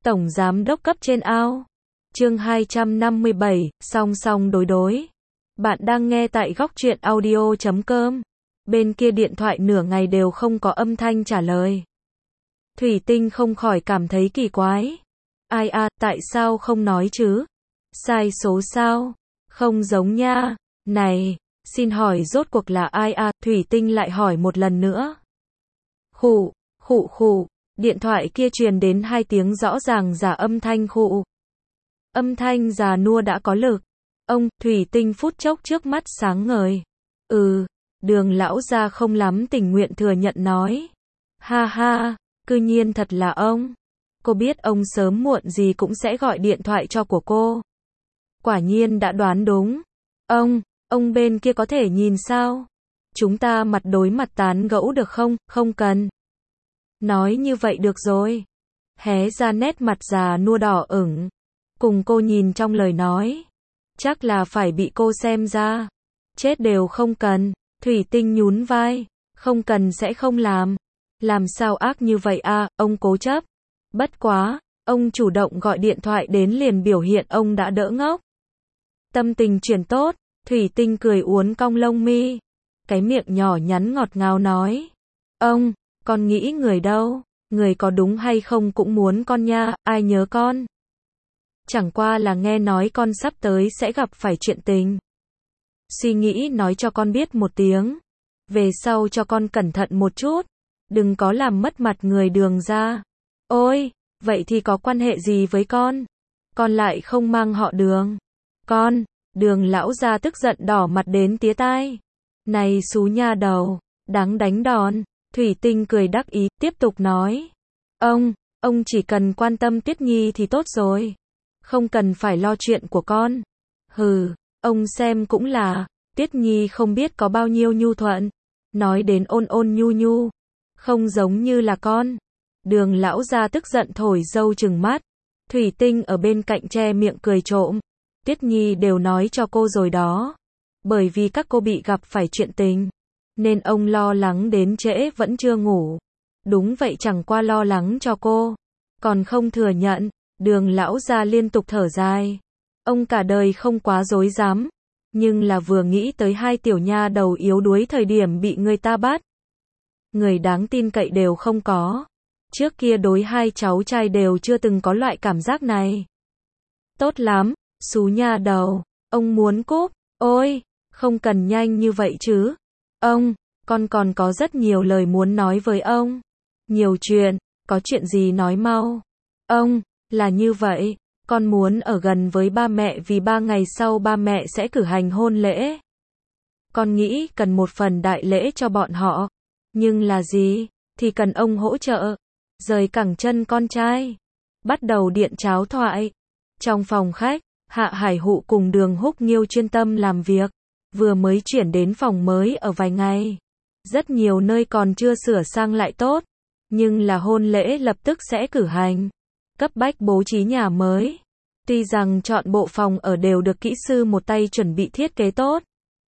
Tổng giám đốc cấp trên ao. Chương 257, song song đối đối. Bạn đang nghe tại góc truyện audio.com. Bên kia điện thoại nửa ngày đều không có âm thanh trả lời. Thủy Tinh không khỏi cảm thấy kỳ quái. Ai à, tại sao không nói chứ? Sai số sao? Không giống nha. Này, xin hỏi rốt cuộc là ai à? Thủy Tinh lại hỏi một lần nữa. Khụ, khụ khụ. Điện thoại kia truyền đến hai tiếng rõ ràng giả âm thanh khụ. Âm thanh già nua đã có lực. Ông, Thủy Tinh phút chốc trước mắt sáng ngời. Đường lão gia không lắm tình nguyện thừa nhận nói. Ha ha, cư nhiên thật là ông. Cô biết ông sớm muộn gì cũng sẽ gọi điện thoại cho của cô. Quả nhiên đã đoán đúng. Ông bên kia có thể nhìn sao? Chúng ta mặt đối mặt tán gẫu được không? Không cần. Nói như vậy được rồi. Hé ra nét mặt già nua đỏ ửng. Cùng cô nhìn trong lời nói. Chắc là phải bị cô xem ra. Chết đều không cần. Thủy Tinh nhún vai. Không cần sẽ không làm. Làm sao ác như vậy à, ông cố chấp. Bất quá, ông chủ động gọi điện thoại đến liền biểu hiện ông đã đỡ ngốc. Tâm tình chuyển tốt, Thủy Tinh cười uốn cong lông mi. Cái miệng nhỏ nhắn ngọt ngào nói. Ông, con nghĩ người đâu? Người có đúng hay không cũng muốn con nha, ai nhớ con? Chẳng qua là nghe nói con sắp tới sẽ gặp phải chuyện tình. Suy nghĩ nói cho con biết một tiếng. Về sau cho con cẩn thận một chút. Đừng có làm mất mặt người Đường ra. Ôi, vậy thì có quan hệ gì với con? Con lại không mang họ Đường. Đường lão gia tức giận đỏ mặt đến tía tai. Này xú nha đầu, đáng đánh đòn. Thủy Tinh cười đắc ý, tiếp tục nói. Ông chỉ cần quan tâm Tuyết Nhi thì tốt rồi. Không cần phải lo chuyện của con. Hừ, ông xem cũng là, Tuyết Nhi không biết có bao nhiêu nhu thuận. Nói đến ôn ôn nhu nhu. Không giống như là con. Đường lão gia tức giận thổi dâu trừng mắt. Thủy Tinh ở bên cạnh che miệng cười trộm. Tuyết Nhi đều nói cho cô rồi đó. Bởi vì các cô bị gặp phải chuyện tình. Nên ông lo lắng đến trễ vẫn chưa ngủ. Đúng vậy, chẳng qua lo lắng cho cô. Còn không thừa nhận. Đường lão gia liên tục thở dài. Ông cả đời không quá dối dám. Nhưng là vừa nghĩ tới hai tiểu nha đầu yếu đuối thời điểm bị người ta bắt. Người đáng tin cậy đều không có. Trước kia đối hai cháu trai đều chưa từng có loại cảm giác này. Tốt lắm, xú nha đầu. Ông muốn cúp. Ôi, không cần nhanh như vậy chứ. Con còn có rất nhiều lời muốn nói với ông. Nhiều chuyện, có chuyện gì nói mau. Là như vậy, con muốn ở gần với ba mẹ vì 3 ngày sau ba mẹ sẽ cử hành hôn lễ. Con nghĩ cần một phần đại lễ cho bọn họ. Nhưng là gì? Thì cần ông hỗ trợ. Rời cẳng chân con trai. Bắt đầu điện cháo thoại. Trong phòng khách, Hạ Hải Hụ cùng Đường Húc Nghiêu chuyên tâm làm việc. Vừa mới chuyển đến phòng mới ở vài ngày. Rất nhiều nơi còn chưa sửa sang lại tốt. Nhưng là hôn lễ lập tức sẽ cử hành. Cấp bách bố trí nhà mới. Tuy rằng chọn bộ phòng ở đều được kỹ sư một tay chuẩn bị thiết kế tốt.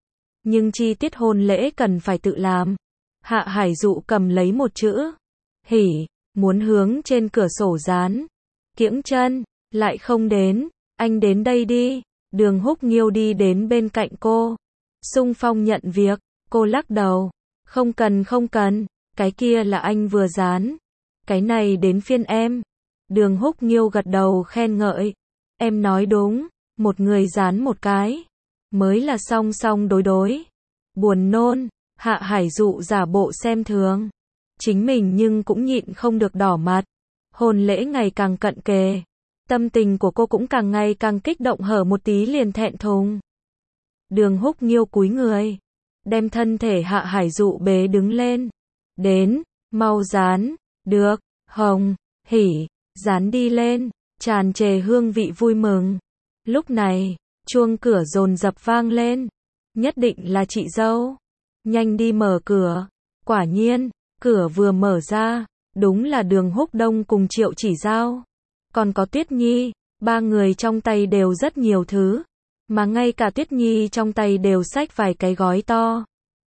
Nhưng chi tiết hôn lễ cần phải tự làm. Hạ Hải Dụ cầm lấy một chữ. Hỉ, muốn hướng trên cửa sổ dán. Kiễng chân, lại không đến. Anh đến đây đi. Đường Húc Nghiêu đi đến bên cạnh cô. Xung phong nhận việc. Cô lắc đầu. Không cần. Cái kia là anh vừa dán. Cái này đến phiên em. Đường Húc Nghiêu gật đầu khen ngợi. Em nói đúng. Một người dán một cái. Mới là song song đối đối. Buồn nôn. Hạ Hải Dụ giả bộ xem thường. Chính mình nhưng cũng nhịn không được đỏ mặt. Hôn lễ ngày càng cận kề. Tâm tình của cô cũng càng ngày càng kích động, hở một tí liền thẹn thùng. Đường Húc Nghiêu cúi người. Đem thân thể Hạ Hải Dụ bế đứng lên. Đến, mau dán. Được, hồng, hỉ, dán đi lên. Tràn trề hương vị vui mừng. Lúc này, chuông cửa dồn dập vang lên. Nhất định là chị dâu. Nhanh đi mở cửa. Quả nhiên, cửa vừa mở ra, đúng là Đường Húc Đông cùng Triệu Chỉ Giao. Còn có Tuyết Nhi, ba người trong tay đều rất nhiều thứ. Mà ngay cả Tuyết Nhi trong tay đều xách vài cái gói to.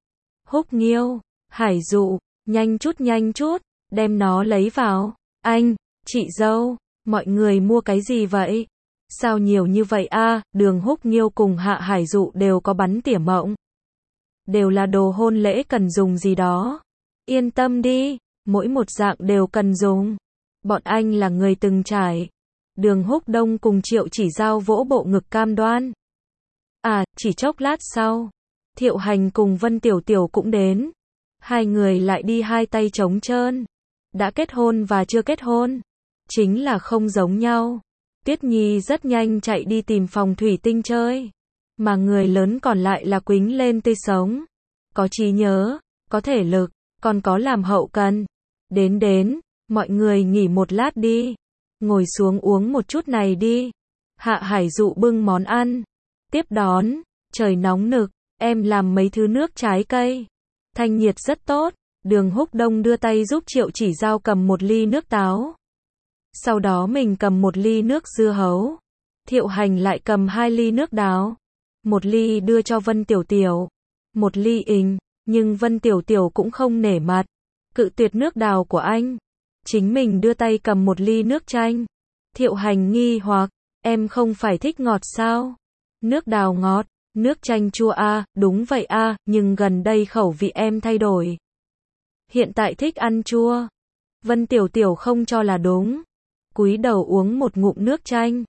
Húc Nghiêu, Hải Dụ, nhanh chút, đem nó lấy vào. Anh, chị dâu, Mọi người mua cái gì vậy? Sao nhiều như vậy a? Đường Húc Nghiêu cùng Hạ Hải Dụ đều có bắn tỉa mộng. Đều là đồ hôn lễ cần dùng gì đó. Yên tâm đi, mỗi một dạng đều cần dùng. Bọn anh là người từng trải. Đường Húc Đông cùng Triệu Chỉ Giao vỗ bộ ngực cam đoan. À, chỉ chốc lát sau, Thiệu Hành cùng Vân Tiểu Tiểu cũng đến. Hai người lại đi hai tay trống trơn. Đã kết hôn và chưa kết hôn, chính là không giống nhau. Tuyết Nhi rất nhanh chạy đi tìm phòng thủy tinh chơi. Mà người lớn còn lại là quýnh lên tươi sống. Có trí nhớ, có thể lực, còn có làm hậu cần. Đến, mọi người nghỉ một lát đi. Ngồi xuống uống một chút này đi. Hạ Hải Dụ bưng món ăn. Tiếp đón, trời nóng nực, em làm mấy thứ nước trái cây. Thanh nhiệt rất tốt. Đường Húc Đông đưa tay giúp Triệu Chỉ Giao cầm một ly nước táo. Sau đó mình cầm một ly nước dưa hấu. Thiệu Hành lại cầm 2 ly nước đào. Một ly đưa cho Vân Tiểu Tiểu. Một ly nhưng Vân Tiểu Tiểu cũng không nể mặt. Cự tuyệt nước đào của anh. Chính mình đưa tay cầm một ly nước chanh. Thiệu Hành nghi hoặc, em không phải thích ngọt sao? Nước đào ngọt, nước chanh chua a, đúng vậy a, nhưng gần đây khẩu vị em thay đổi. Hiện tại thích ăn chua. Vân Tiểu Tiểu không cho là đúng. Cúi đầu uống một ngụm nước chanh.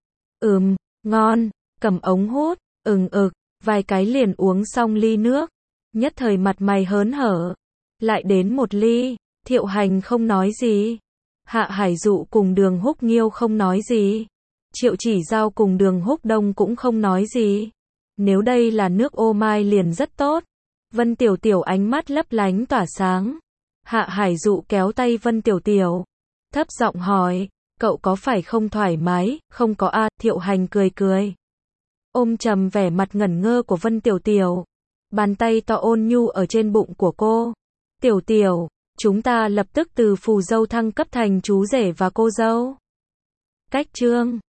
Ngon, cầm ống hút, vài cái liền uống xong ly nước. Nhất thời mặt mày hớn hở. Lại đến một ly, Thiệu Hành không nói gì. Hạ Hải Dụ cùng Đường Húc Nghiêu không nói gì. Triệu Chỉ Giao cùng Đường Húc Đông cũng không nói gì. Nếu đây là nước ô mai liền rất tốt. Vân Tiểu Tiểu ánh mắt lấp lánh tỏa sáng. Hạ Hải Dụ kéo tay Vân Tiểu Tiểu. Thấp giọng hỏi, cậu có phải không thoải mái? Không có a. Thiệu Hành cười. Ôm chầm vẻ mặt ngẩn ngơ của Vân Tiểu Tiểu. Bàn tay to ôn nhu ở trên bụng của cô. Tiểu Tiểu, chúng ta lập tức từ phù dâu thăng cấp thành chú rể và cô dâu. Cách chương